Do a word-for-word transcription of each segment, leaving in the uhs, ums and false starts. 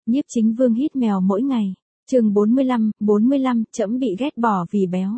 Nhiếp Chính Vương hít mèo mỗi ngày. Chương bốn mươi lăm, bốn mươi lăm, trẫm bị ghét bỏ vì béo.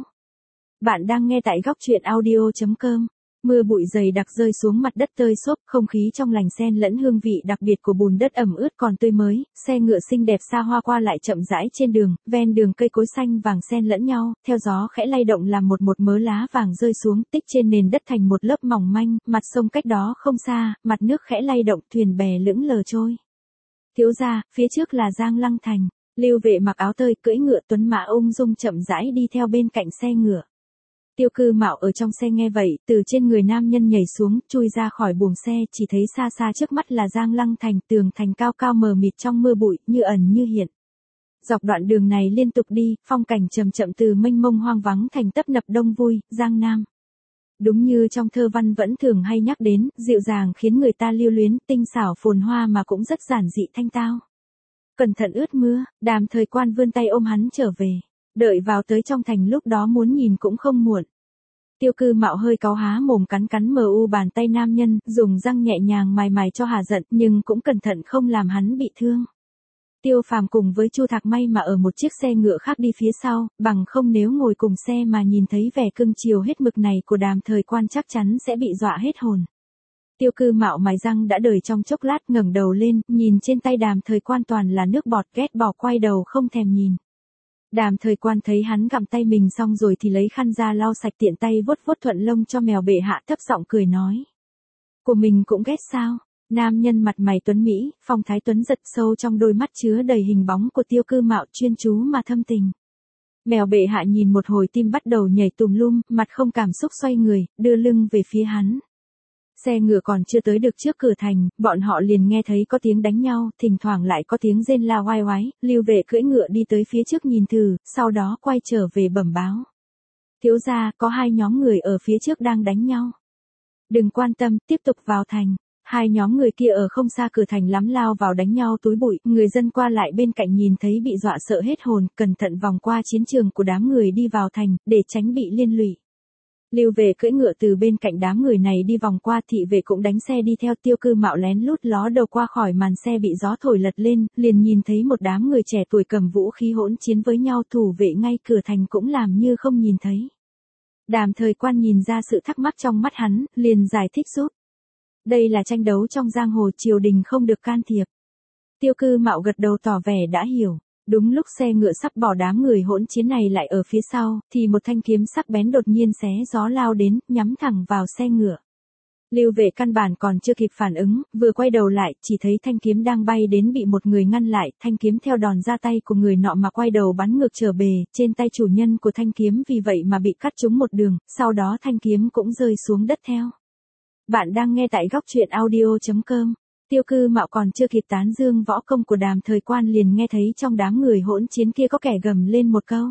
Bạn đang nghe tại góc truyện audio chấm com. Mưa bụi dày đặc rơi xuống mặt đất tơi xốp, không khí trong lành xen lẫn hương vị đặc biệt của bùn đất ẩm ướt còn tươi mới, xe ngựa xinh đẹp xa hoa qua lại chậm rãi trên đường, ven đường cây cối xanh vàng xen lẫn nhau, theo gió khẽ lay động làm một một mớ lá vàng rơi xuống, tích trên nền đất thành một lớp mỏng manh, mặt sông cách đó không xa, mặt nước khẽ lay động, thuyền bè lững lờ trôi. Thiếu gia, phía trước là Giang Lăng Thành. Lưu Vệ mặc áo tơi, cưỡi ngựa tuấn mã ung dung chậm rãi đi theo bên cạnh xe ngựa. Tiêu Cư Mạo ở trong xe nghe vậy, từ trên người nam nhân nhảy xuống, chui ra khỏi buồng xe, chỉ thấy xa xa trước mắt là Giang Lăng Thành, tường thành cao cao mờ mịt trong mưa bụi, như ẩn như hiện. Dọc đoạn đường này liên tục đi, phong cảnh chậm chậm từ mênh mông hoang vắng thành tấp nập đông vui, Giang Nam. Đúng như trong thơ văn vẫn thường hay nhắc đến, dịu dàng khiến người ta lưu luyến, tinh xảo phồn hoa mà cũng rất giản dị thanh tao. Cẩn thận ướt mưa, Đàm Thời Quan vươn tay ôm hắn trở về. Đợi vào tới trong thành lúc đó muốn nhìn cũng không muộn. Tiêu Cư Mạo hơi cáu há mồm cắn cắn mờ u bàn tay nam nhân, dùng răng nhẹ nhàng mài mài cho hà giận, nhưng cũng cẩn thận không làm hắn bị thương. Tiêu Phàm cùng với Chu Thạc may mà ở một chiếc xe ngựa khác đi phía sau, bằng không nếu ngồi cùng xe mà nhìn thấy vẻ cưng chiều hết mực này của Đàm Thời Quan chắc chắn sẽ bị dọa hết hồn. Tiêu Cư Mạo mài răng đã đời trong chốc lát, ngẩng đầu lên, nhìn trên tay Đàm Thời Quan toàn là nước bọt, ghét bỏ quay đầu không thèm nhìn. Đàm Thời Quan thấy hắn gặm tay mình xong rồi thì lấy khăn ra lau sạch, tiện tay vuốt vuốt thuận lông cho mèo bệ hạ, thấp giọng cười nói: "Của mình cũng ghét sao?" Nam nhân mặt mày tuấn mỹ, phong thái tuấn giật, sâu trong đôi mắt chứa đầy hình bóng của Tiêu Cư Mạo chuyên chú mà thâm tình. Mèo bệ hạ nhìn một hồi tim bắt đầu nhảy tùm lum, mặt không cảm xúc xoay người, đưa lưng về phía hắn. Xe ngựa còn chưa tới được trước cửa thành, bọn họ liền nghe thấy có tiếng đánh nhau, thỉnh thoảng lại có tiếng rên la oai oái. Lưu Vệ cưỡi ngựa đi tới phía trước nhìn thử, sau đó quay trở về bẩm báo: "Thiếu gia, có hai nhóm người ở phía trước đang đánh nhau." "Đừng quan tâm, tiếp tục vào thành." Hai nhóm người kia ở không xa cửa thành lắm lao vào đánh nhau túi bụi, người dân qua lại bên cạnh nhìn thấy bị dọa sợ hết hồn, cẩn thận vòng qua chiến trường của đám người đi vào thành, để tránh bị liên lụy. Lưu Vệ cưỡi ngựa từ bên cạnh đám người này đi vòng qua, thị vệ cũng đánh xe đi theo. Tiêu Cư Mạo lén lút ló đầu qua khỏi màn xe bị gió thổi lật lên, liền nhìn thấy một đám người trẻ tuổi cầm vũ khí hỗn chiến với nhau, thủ vệ ngay cửa thành cũng làm như không nhìn thấy. Đàm Thời Quan nhìn ra sự thắc mắc trong mắt hắn, liền giải thích giúp: "Đây là tranh đấu trong giang hồ, triều đình không được can thiệp." Tiêu Cư Mạo gật đầu tỏ vẻ đã hiểu. Đúng lúc xe ngựa sắp bỏ đám người hỗn chiến này lại ở phía sau, thì một thanh kiếm sắc bén đột nhiên xé gió lao đến, nhắm thẳng vào xe ngựa. Lưu Vệ căn bản còn chưa kịp phản ứng, vừa quay đầu lại, chỉ thấy thanh kiếm đang bay đến bị một người ngăn lại, thanh kiếm theo đòn ra tay của người nọ mà quay đầu bắn ngược trở bề, trên tay chủ nhân của thanh kiếm vì vậy mà bị cắt trúng một đường, sau đó thanh kiếm cũng rơi xuống đất theo. Bạn đang nghe tại góc truyện audio chấm com. Tiêu Cư Mạo còn chưa kịp tán dương võ công của Đàm Thời Quan liền nghe thấy trong đám người hỗn chiến kia có kẻ gầm lên một câu: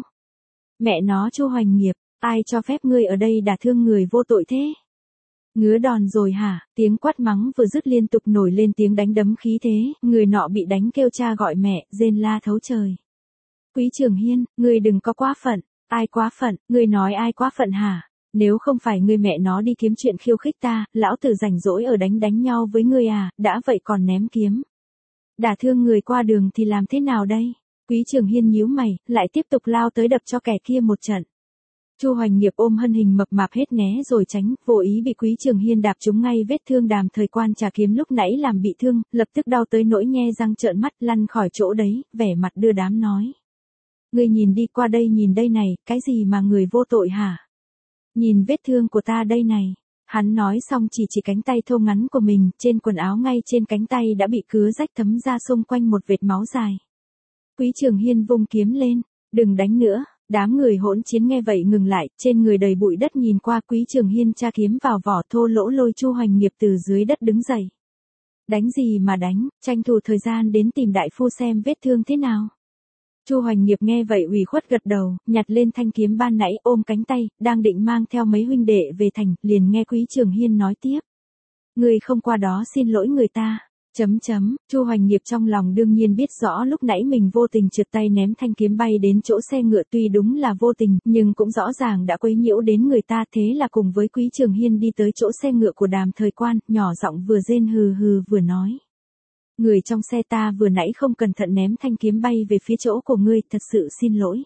"Mẹ nó Chu Hoành Nghiệp, ai cho phép ngươi ở đây đả thương người vô tội thế? Ngứa đòn rồi hả?" Tiếng quát mắng vừa dứt liên tục nổi lên tiếng đánh đấm khí thế, người nọ bị đánh kêu cha gọi mẹ, rên la thấu trời. "Quý Trường Hiên, ngươi đừng có quá phận." "Ai quá phận, ngươi nói ai quá phận hả? Nếu không phải ngươi mẹ nó đi kiếm chuyện khiêu khích ta, lão tử rảnh rỗi ở đánh đánh nhau với ngươi à, đã vậy còn ném kiếm. Đả thương người qua đường thì làm thế nào đây?" Quý Trường Hiên nhíu mày, lại tiếp tục lao tới đập cho kẻ kia một trận. Chu Hoành Nghiệp ôm thân hình mập mạp hết né rồi tránh, vô ý bị Quý Trường Hiên đạp trúng ngay vết thương Đàm Thời Quan trả kiếm lúc nãy làm bị thương, lập tức đau tới nỗi nhe răng trợn mắt, lăn khỏi chỗ đấy, vẻ mặt đưa đám nói: "Ngươi nhìn đi, qua đây nhìn đây này, cái gì mà người vô tội hả? Nhìn vết thương của ta đây này." Hắn nói xong chỉ chỉ cánh tay thô ngắn của mình, trên quần áo ngay trên cánh tay đã bị cứa rách thấm ra xung quanh một vệt máu dài. Quý Trường Hiên vung kiếm lên: "Đừng đánh nữa." Đám người hỗn chiến nghe vậy ngừng lại, trên người đầy bụi đất nhìn qua. Quý Trường Hiên tra kiếm vào vỏ, thô lỗ lôi Chu Hoành Nghiệp từ dưới đất đứng dậy. "Đánh gì mà đánh, tranh thủ thời gian đến tìm đại phu xem vết thương thế nào." Chu Hoành Nghiệp nghe vậy ủy khuất gật đầu, nhặt lên thanh kiếm ban nãy, ôm cánh tay, đang định mang theo mấy huynh đệ về thành, liền nghe Quý Trường Hiên nói tiếp: "Ngươi không qua đó xin lỗi người ta." Chấm chấm, Chu Hoành Nghiệp trong lòng đương nhiên biết rõ lúc nãy mình vô tình trượt tay ném thanh kiếm bay đến chỗ xe ngựa, tuy đúng là vô tình, nhưng cũng rõ ràng đã quấy nhiễu đến người ta, thế là cùng với Quý Trường Hiên đi tới chỗ xe ngựa của Đàm Thời Quan, nhỏ giọng vừa rên hừ hừ vừa nói: Người trong xe ta vừa nãy không cẩn thận ném thanh kiếm bay về phía chỗ của ngươi, thật sự xin lỗi.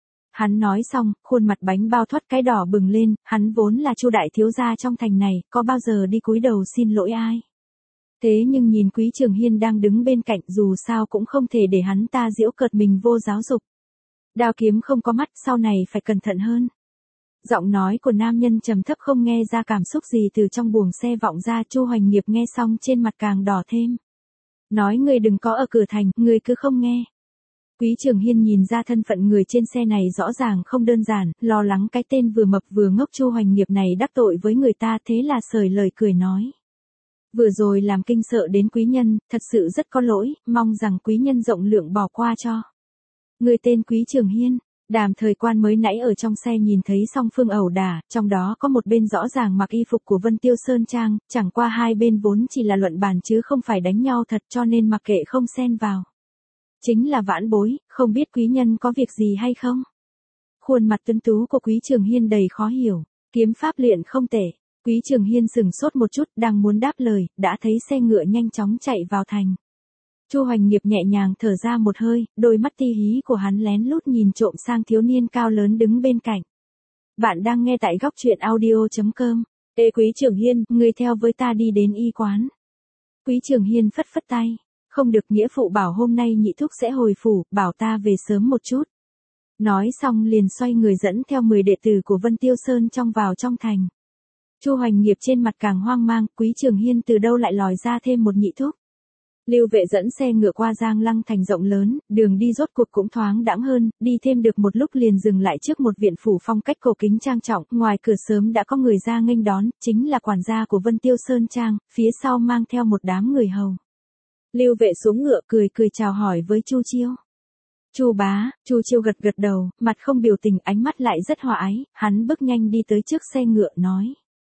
Hắn nói xong, khuôn mặt bánh bao thoát cái đỏ bừng lên, hắn vốn là Chu đại thiếu gia trong thành này, có bao giờ đi cúi đầu xin lỗi ai. Thế nhưng nhìn Quý Trường Hiên đang đứng bên cạnh, dù sao cũng không thể để hắn ta giễu cợt mình vô giáo dục. Đao kiếm không có mắt, sau này phải cẩn thận hơn. Giọng nói của nam nhân trầm thấp không nghe ra cảm xúc gì từ trong buồng xe vọng ra. Chu Hoành Nghiệp nghe xong trên mặt càng đỏ thêm. Nói ngươi đừng có ở cửa thành, ngươi cứ không nghe. Quý Trường Hiên nhìn ra thân phận người trên xe này rõ ràng không đơn giản, lo lắng cái tên vừa mập vừa ngốc Chu Hoành Nghiệp này đắc tội với người ta, thế là sởi lời cười nói. Vừa rồi làm kinh sợ đến quý nhân, thật sự rất có lỗi, mong rằng quý nhân rộng lượng bỏ qua cho. Người tên Quý Trường Hiên. Đàm Thời Quan mới nãy ở trong xe nhìn thấy song phương ẩu đả, trong đó có một bên rõ ràng mặc y phục của Vân Tiêu Sơn Trang, chẳng qua hai bên vốn chỉ là luận bàn chứ không phải đánh nhau thật, cho nên mặc kệ không xen vào. Chính là vãn bối, không biết quý nhân có việc gì hay không? Khuôn mặt tuấn tú của Quý Trường Hiên đầy khó hiểu, kiếm pháp luyện không tệ. Quý Trường Hiên sừng sốt một chút, đang muốn đáp lời, đã thấy xe ngựa nhanh chóng chạy vào thành. Chu Hoành Nghiệp nhẹ nhàng thở ra một hơi, đôi mắt ti hí của hắn lén lút nhìn trộm sang thiếu niên cao lớn đứng bên cạnh. Bạn đang nghe tại góc truyện audio chấm com. Ê Quý Trường Hiên, ngươi theo với ta đi đến y quán. Quý Trường Hiên phất phất tay, không được, nghĩa phụ bảo hôm nay nhị thúc sẽ hồi phủ, bảo ta về sớm một chút. Nói xong liền xoay người dẫn theo mười đệ tử của Vân Tiêu Sơn trong vào trong thành. Chu Hoành Nghiệp trên mặt càng hoang mang, Quý Trường Hiên từ đâu lại lòi ra thêm một nhị thúc. Lưu Vệ dẫn xe ngựa qua Giang Lăng thành rộng lớn, đường đi rốt cuộc cũng thoáng đãng hơn, đi thêm được một lúc liền dừng lại trước một viện phủ phong cách cổ kính trang trọng, ngoài cửa sớm đã có người ra nghênh đón, chính là quản gia của Vân Tiêu Sơn Trang, phía sau mang theo một đám người hầu. Lưu Vệ xuống ngựa cười cười chào hỏi với Chu Chiêu. Chu bá, Chu Chiêu gật gật đầu, mặt không biểu tình, ánh mắt lại rất hòa ái, hắn bước nhanh đi tới trước xe ngựa nói.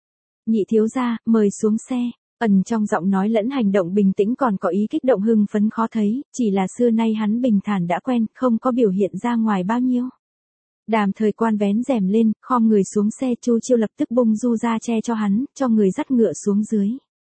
Nhị thiếu gia, mời xuống xe. Ẩn trong giọng nói lẫn hành động bình tĩnh còn có ý kích động hưng phấn khó thấy, chỉ là xưa nay hắn bình thản đã quen, không có biểu hiện ra ngoài bao nhiêu. Đàm Thời Quan vén rèm lên, khom người xuống xe, Chu Chiêu lập tức bung du ra che cho hắn, cho người dắt ngựa xuống dưới.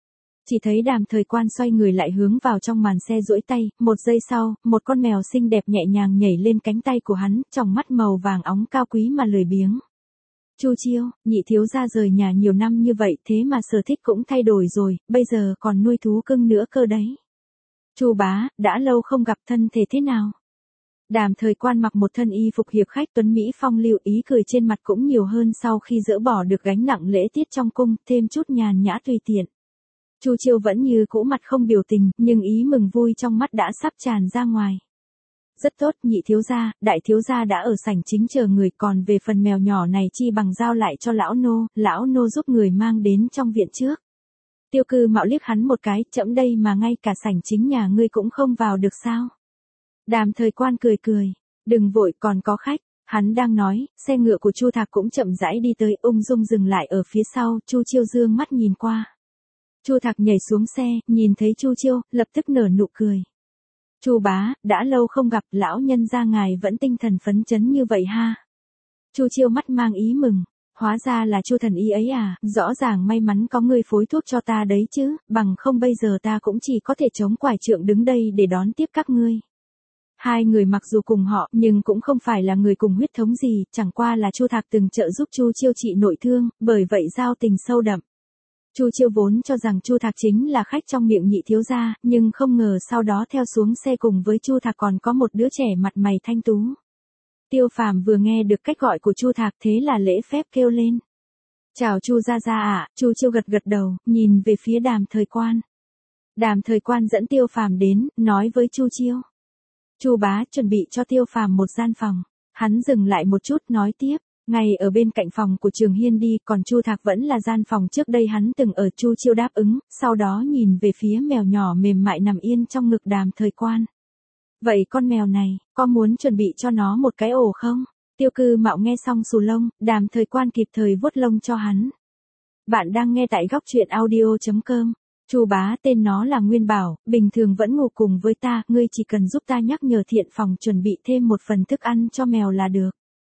Chỉ thấy Đàm Thời Quan xoay người lại hướng vào trong màn xe duỗi tay, một giây sau, một con mèo xinh đẹp nhẹ nhàng nhảy lên cánh tay của hắn, tròng mắt màu vàng óng cao quý mà lười biếng. Chu Chiêu, nhị thiếu gia rời nhà nhiều năm như vậy thế mà sở thích cũng thay đổi rồi, bây giờ còn nuôi thú cưng nữa cơ đấy. Chu bá, đã lâu không gặp, thân thể thế nào? Đàm Thời Quan mặc một thân y phục hiệp khách tuấn Mỹ phong lưu, ý cười trên mặt cũng nhiều hơn sau khi dỡ bỏ được gánh nặng lễ tiết trong cung, thêm chút nhàn nhã tùy tiện. Chu Chiêu vẫn như cũ mặt không biểu tình, nhưng ý mừng vui trong mắt đã sắp tràn ra ngoài. Rất tốt, nhị thiếu gia, đại thiếu gia đã ở sảnh chính chờ người, còn về phần mèo nhỏ này chi bằng giao lại cho lão nô, lão nô giúp người mang đến trong viện trước. Tiêu Cư Mạo liếc hắn một cái, chậm đây mà ngay cả sảnh chính nhà ngươi cũng không vào được sao? Đàm Thời Quan cười cười, đừng vội, còn có khách. Hắn đang nói, xe ngựa của Chu Thạc cũng chậm rãi đi tới, ung dung dừng lại ở phía sau, Chu Chiêu dương mắt nhìn qua. Chu Thạc nhảy xuống xe, nhìn thấy Chu Chiêu, lập tức nở nụ cười. Chu bá, đã lâu không gặp, lão nhân gia ngài vẫn tinh thần phấn chấn như vậy ha. Chu Chiêu mắt mang ý mừng, hóa ra là Chu thần y ấy à, rõ ràng may mắn có người phối thuốc cho ta đấy chứ, bằng không bây giờ ta cũng chỉ có thể chống quải trượng đứng đây để đón tiếp các ngươi. Hai người mặc dù cùng họ, nhưng cũng không phải là người cùng huyết thống gì, chẳng qua là Chu Thạc từng trợ giúp Chu Chiêu trị nội thương, bởi vậy giao tình sâu đậm. Chu Chiêu vốn cho rằng Chu Thạc chính là khách trong miệng nhị thiếu gia, nhưng không ngờ sau đó theo xuống xe cùng với Chu Thạc còn có một đứa trẻ mặt mày thanh tú. Tiêu Phàm vừa nghe được cách gọi của Chu Thạc thế là lễ phép kêu lên. Chào Chu gia gia ạ, Chu Chiêu gật gật đầu, nhìn về phía Đàm Thời Quan. Đàm Thời Quan dẫn Tiêu Phàm đến, nói với Chu Chiêu. Chu bá, chuẩn bị cho Tiêu Phàm một gian phòng. Hắn dừng lại một chút nói tiếp. Ngay ở bên cạnh phòng của Trường Hiên đi, còn Chu Thạc vẫn là gian phòng trước đây hắn từng ở. Chu Chiêu đáp ứng, sau đó nhìn về phía mèo nhỏ mềm mại nằm yên trong ngực Đàm Thời Quan. Vậy con mèo này, có muốn chuẩn bị cho nó một cái ổ không? Tiêu Cư Mạo nghe xong xù lông, Đàm Thời Quan kịp thời vuốt lông cho hắn. Bạn đang nghe tại góc truyện audio chấm com. Chu bá, tên nó là Nguyên Bảo, bình thường vẫn ngủ cùng với ta, ngươi chỉ cần giúp ta nhắc nhở thiện phòng chuẩn bị thêm một phần thức ăn cho mèo là được.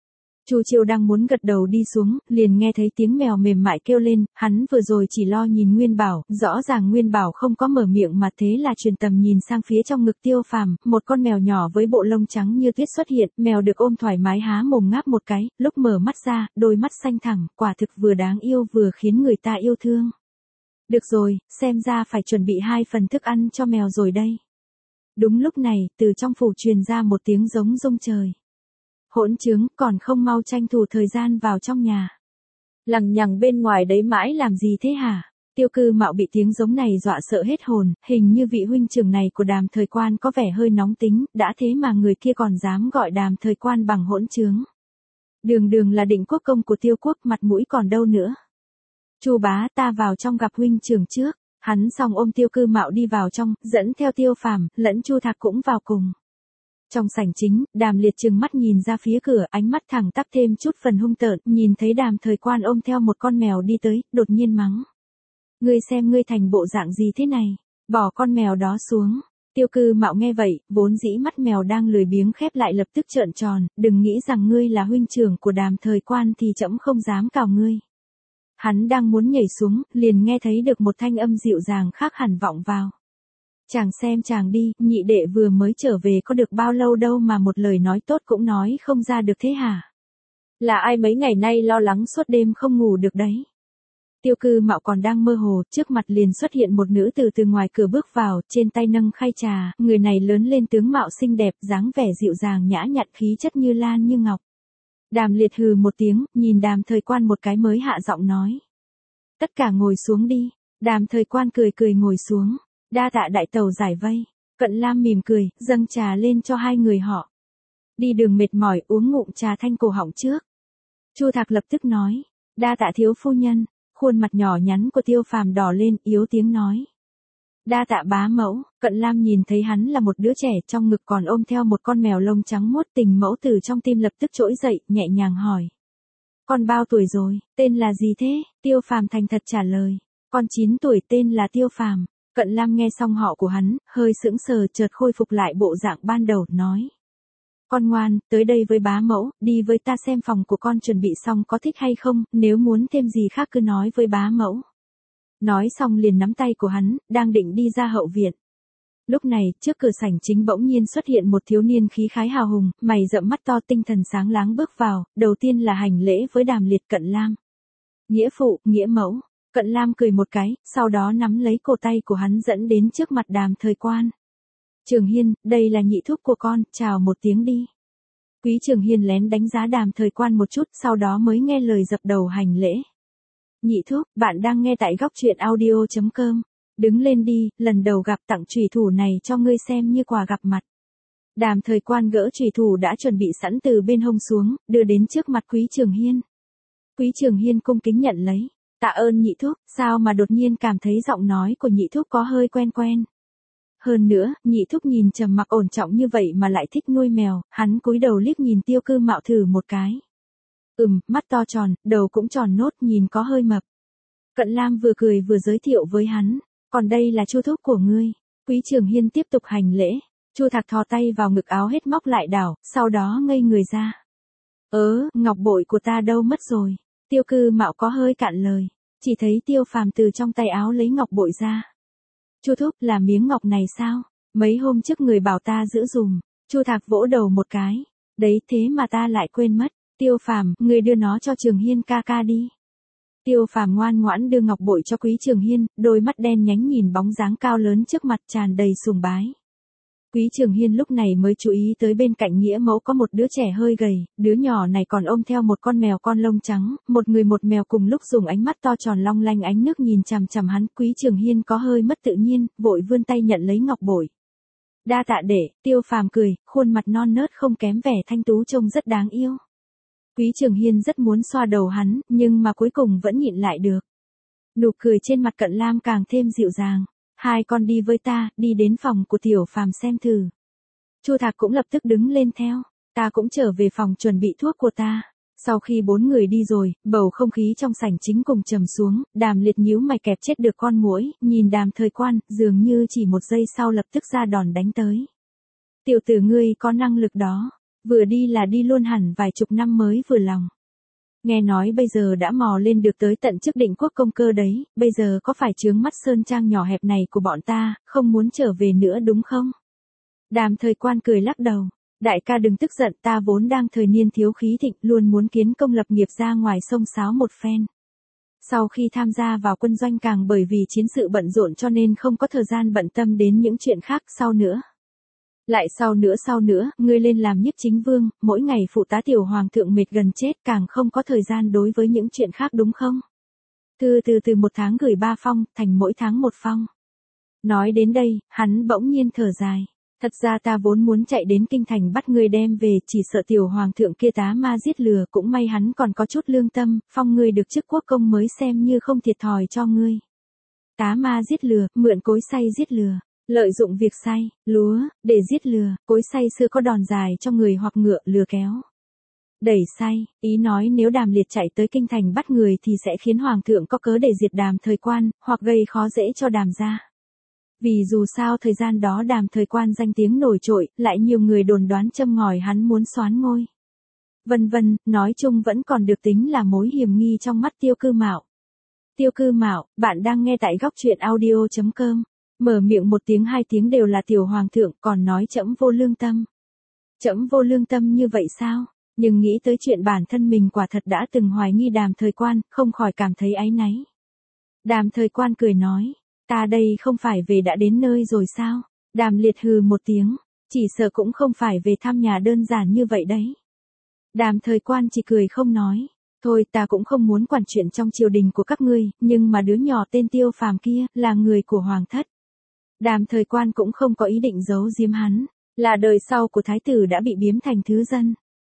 Chu Chiêu đang muốn gật đầu đi xuống, liền nghe thấy tiếng mèo mềm mại kêu lên, hắn vừa rồi chỉ lo nhìn Nguyên Bảo, rõ ràng Nguyên Bảo không có mở miệng mà thế là truyền tầm nhìn sang phía trong ngực Tiêu Phàm, một con mèo nhỏ với bộ lông trắng như tuyết xuất hiện, mèo được ôm thoải mái há mồm ngáp một cái, lúc mở mắt ra, đôi mắt xanh thẳm, quả thực vừa đáng yêu vừa khiến người ta yêu thương. Được rồi, xem ra phải chuẩn bị hai phần thức ăn cho mèo rồi đây. Đúng lúc này, từ trong phủ truyền ra một tiếng giống rung trời. Hỗn trướng, còn không mau tranh thủ thời gian vào trong nhà. Lằng nhằng bên ngoài đấy mãi làm gì thế hả? Tiêu Cư Mạo bị tiếng giống này dọa sợ hết hồn, hình như vị huynh trưởng này của Đàm Thời Quan có vẻ hơi nóng tính, đã thế mà người kia còn dám gọi Đàm Thời Quan bằng hỗn trướng. Đường đường là định quốc công của Tiêu quốc, mặt mũi còn đâu nữa. Chu bá, ta vào trong gặp huynh trưởng trước. Hắn xong ôm Tiêu Cư Mạo đi vào trong, dẫn theo Tiêu Phàm, lẫn Chu Thạc cũng vào cùng. Trong sảnh chính, Đàm Liệt trừng mắt nhìn ra phía cửa, ánh mắt thẳng tắp thêm chút phần hung tợn, nhìn thấy Đàm Thời Quan ôm theo một con mèo đi tới, đột nhiên mắng. Ngươi xem ngươi thành bộ dạng gì thế này, bỏ con mèo đó xuống. Tiêu Cư Mạo nghe vậy, vốn dĩ mắt mèo đang lười biếng khép lại lập tức trợn tròn, đừng nghĩ rằng ngươi là huynh trưởng của Đàm Thời Quan thì trẫm không dám cào ngươi. Hắn đang muốn nhảy xuống, liền nghe thấy được một thanh âm dịu dàng khác hẳn vọng vào. Chàng xem chàng đi, nhị đệ vừa mới trở về có được bao lâu đâu mà một lời nói tốt cũng nói không ra được thế hả? Là ai mấy ngày nay lo lắng suốt đêm không ngủ được đấy? Tiêu Cư Mạo còn đang mơ hồ, trước mặt liền xuất hiện một nữ tử từ ngoài cửa bước vào, trên tay nâng khay trà, người này lớn lên tướng mạo xinh đẹp, dáng vẻ dịu dàng nhã nhặn khí chất như lan như ngọc. Đàm Liệt hừ một tiếng, nhìn Đàm Thời Quan một cái mới hạ giọng nói. Tất cả ngồi xuống đi. Đàm Thời Quan cười cười ngồi xuống. Đa tạ đại tẩu giải vây. Cận Lam mỉm cười, dâng trà lên cho hai người họ. Đi đường mệt mỏi uống ngụm trà thanh cổ họng trước. Chu Thạc lập tức nói. Đa tạ thiếu phu nhân. Khuôn mặt nhỏ nhắn của Tiêu Phàm đỏ lên, yếu tiếng nói. Đa tạ bá mẫu. Cận Lam nhìn thấy hắn là một đứa trẻ, trong ngực còn ôm theo một con mèo lông trắng muốt, tình mẫu từ trong tim lập tức trỗi dậy, nhẹ nhàng hỏi. Con bao tuổi rồi, tên là gì thế? Tiêu Phàm thành thật trả lời. Con chín tuổi, tên là Tiêu Phàm. Cận Lam nghe xong họ của hắn, hơi sững sờ, chợt khôi phục lại bộ dạng ban đầu, nói. Con ngoan, tới đây với bá mẫu, đi với ta xem phòng của con chuẩn bị xong có thích hay không, nếu muốn thêm gì khác cứ nói với bá mẫu. Nói xong liền nắm tay của hắn, đang định đi ra hậu viện. Lúc này, trước cửa sảnh chính bỗng nhiên xuất hiện một thiếu niên khí khái hào hùng, mày rậm mắt to tinh thần sáng láng bước vào, đầu tiên là hành lễ với Đàm Liệt. Cận Lam. Nghĩa phụ, nghĩa mẫu. Cận Lam cười một cái, sau đó nắm lấy cổ tay của hắn dẫn đến trước mặt Đàm Thời Quan. Trường Hiên, đây là nhị thúc của con, chào một tiếng đi. Quý Trường Hiên lén đánh giá Đàm Thời Quan một chút, sau đó mới nghe lời dập đầu hành lễ. Nhị thúc, bạn đang nghe tại góc truyện audio chấm com. Đứng lên đi, lần đầu gặp tặng chùy thủ này cho ngươi xem như quà gặp mặt. Đàm Thời Quan gỡ chùy thủ đã chuẩn bị sẵn từ bên hông xuống, đưa đến trước mặt Quý Trường Hiên. Quý Trường Hiên cung kính nhận lấy. Tạ ơn nhị thúc, sao mà đột nhiên cảm thấy giọng nói của nhị thúc có hơi quen quen. Hơn nữa, nhị thúc nhìn trầm mặc ổn trọng như vậy mà lại thích nuôi mèo, hắn cúi đầu liếc nhìn Tiêu Cư Mạo thử một cái. Ừm, mắt to tròn, đầu cũng tròn nốt, nhìn có hơi mập. Cận Lam vừa cười vừa giới thiệu với hắn. Còn đây là Chu thúc của ngươi. Quý Trường Hiên tiếp tục hành lễ. Chu Thạc thò tay vào ngực áo hết móc lại đảo, sau đó ngây người ra. Ớ, ngọc bội của ta đâu mất rồi? Tiêu Cư Mạo có hơi cạn lời. Chỉ thấy Tiêu Phàm từ trong tay áo lấy ngọc bội ra. Chu thúc, là miếng ngọc này sao? Mấy hôm trước người bảo ta giữ dùm. Chu Thạc vỗ đầu một cái. Đấy, thế mà ta lại quên mất. Tiêu Phàm, người đưa nó cho Trường Hiên ca ca đi. Tiêu Phàm ngoan ngoãn đưa ngọc bội cho Quý Trường Hiên, đôi mắt đen nhánh nhìn bóng dáng cao lớn trước mặt tràn đầy sùng bái. Quý Trường Hiên lúc này mới chú ý tới bên cạnh nghĩa mẫu có một đứa trẻ hơi gầy, đứa nhỏ này còn ôm theo một con mèo con lông trắng, một người một mèo cùng lúc dùng ánh mắt to tròn long lanh ánh nước nhìn chằm chằm hắn. Quý Trường Hiên có hơi mất tự nhiên, vội vươn tay nhận lấy ngọc bội. Đa tạ đệ. Tiêu Phàm cười, khuôn mặt non nớt không kém vẻ thanh tú trông rất đáng yêu. Quý Trường Hiên rất muốn xoa đầu hắn, nhưng mà cuối cùng vẫn nhịn lại được. Nụ cười trên mặt Cận Lam càng thêm dịu dàng. Hai con đi với ta, đi đến phòng của Tiểu Phàm xem thử. Chu Thạc cũng lập tức đứng lên theo. Ta cũng trở về phòng chuẩn bị thuốc của ta. Sau khi bốn người đi rồi, bầu không khí trong sảnh chính cùng trầm xuống, Đàm Liệt nhíu mày kẹp chết được con muỗi, nhìn Đàm Thời Quan, dường như chỉ một giây sau lập tức ra đòn đánh tới. Tiểu tử ngươi có năng lực đó. Vừa đi là đi luôn hẳn vài chục năm mới vừa lòng. Nghe nói bây giờ đã mò lên được tới tận chức định quốc công cơ đấy, bây giờ có phải chướng mắt sơn trang nhỏ hẹp này của bọn ta, không muốn trở về nữa đúng không? Đàm Thời Quan cười lắc đầu. Đại ca đừng tức giận, ta vốn đang thời niên thiếu khí thịnh, luôn muốn kiến công lập nghiệp ra ngoài sông sáo một phen. Sau khi tham gia vào quân doanh càng bởi vì chiến sự bận rộn cho nên không có thời gian bận tâm đến những chuyện khác sau nữa. Lại sau nữa sau nữa, ngươi lên làm nhiếp chính vương, mỗi ngày phụ tá tiểu hoàng thượng mệt gần chết càng không có thời gian đối với những chuyện khác đúng không? Từ từ từ một tháng gửi ba phong, thành mỗi tháng một phong. Nói đến đây, hắn bỗng nhiên thở dài. Thật ra ta vốn muốn chạy đến kinh thành bắt ngươi đem về, chỉ sợ tiểu hoàng thượng kia tá ma giết lừa, cũng may hắn còn có chút lương tâm, phong ngươi được chức quốc công mới xem như không thiệt thòi cho ngươi. Tá ma giết lừa, mượn cối xay giết lừa. Lợi dụng việc xay, lúa, để giết lừa, cối xay xưa có đòn dài cho người hoặc ngựa lừa kéo. Đẩy xay, ý nói nếu Đàm Liệt chạy tới kinh thành bắt người thì sẽ khiến hoàng thượng có cớ để diệt Đàm Thời Quan, hoặc gây khó dễ cho Đàm gia. Vì dù sao thời gian đó Đàm Thời Quan danh tiếng nổi trội, lại nhiều người đồn đoán châm ngòi hắn muốn soán ngôi. Vân vân, nói chung vẫn còn được tính là mối hiểm nghi trong mắt Tiêu Cư Mạo. Tiêu Cư Mạo, bạn đang nghe tại góc truyện audio chấm com. Mở miệng một tiếng hai tiếng đều là tiểu hoàng thượng, còn nói trẫm vô lương tâm. Trẫm vô lương tâm như vậy sao? Nhưng nghĩ tới chuyện bản thân mình quả thật đã từng hoài nghi Đàm Thời Quan, không khỏi cảm thấy áy náy. Đàm Thời Quan cười nói, ta đây không phải về đã đến nơi rồi sao? Đàm Liệt hừ một tiếng, chỉ sợ cũng không phải về thăm nhà đơn giản như vậy đấy. Đàm Thời Quan chỉ cười không nói, thôi ta cũng không muốn quản chuyện trong triều đình của các ngươi, nhưng mà đứa nhỏ tên Tiêu Phàm kia, là người của hoàng thất. Đàm Thời Quan cũng không có ý định giấu giếm hắn, là đời sau của thái tử đã bị biếm thành thứ dân.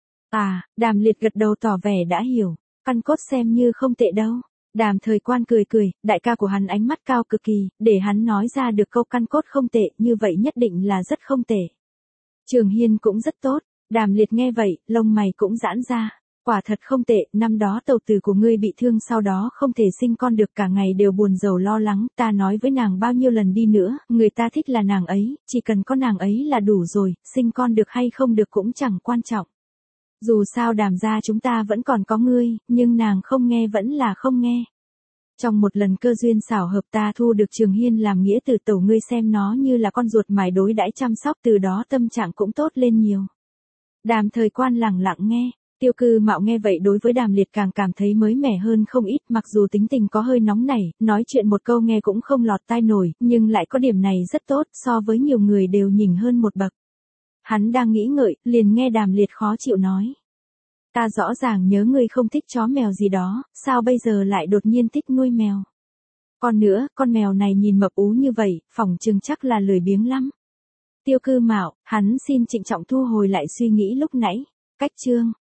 À, Đàm Liệt gật đầu tỏ vẻ đã hiểu, căn cốt xem như không tệ đâu. Đàm Thời Quan cười cười, đại ca của hắn ánh mắt cao cực kỳ, để hắn nói ra được câu căn cốt không tệ, như vậy nhất định là rất không tệ. Trường Hiên cũng rất tốt, Đàm Liệt nghe vậy, lông mày cũng giãn ra. Quả thật không tệ, năm đó tẩu tử của ngươi bị thương sau đó không thể sinh con được, cả ngày đều buồn rầu lo lắng, ta nói với nàng bao nhiêu lần đi nữa, người ta thích là nàng ấy, chỉ cần có nàng ấy là đủ rồi, sinh con được hay không được cũng chẳng quan trọng. Dù sao Đàm gia chúng ta vẫn còn có ngươi, nhưng nàng không nghe vẫn là không nghe. Trong một lần cơ duyên xảo hợp ta thu được Trường Hiên làm nghĩa tử tẩu, ngươi xem nó như là con ruột mài đối đãi chăm sóc, từ đó tâm trạng cũng tốt lên nhiều. Đàm Thời Quan lặng lặng nghe. Tiêu Cư Mạo nghe vậy đối với Đàm Liệt càng cảm thấy mới mẻ hơn không ít, mặc dù tính tình có hơi nóng nảy, nói chuyện một câu nghe cũng không lọt tai nổi, nhưng lại có điểm này rất tốt, so với nhiều người đều nhỉnh hơn một bậc. Hắn đang nghĩ ngợi, liền nghe Đàm Liệt khó chịu nói. Ta rõ ràng nhớ ngươi không thích chó mèo gì đó, sao bây giờ lại đột nhiên thích nuôi mèo? Còn nữa, con mèo này nhìn mập ú như vậy, phỏng chừng chắc là lười biếng lắm. Tiêu Cư Mạo, hắn xin trịnh trọng thu hồi lại suy nghĩ lúc nãy. Cách chương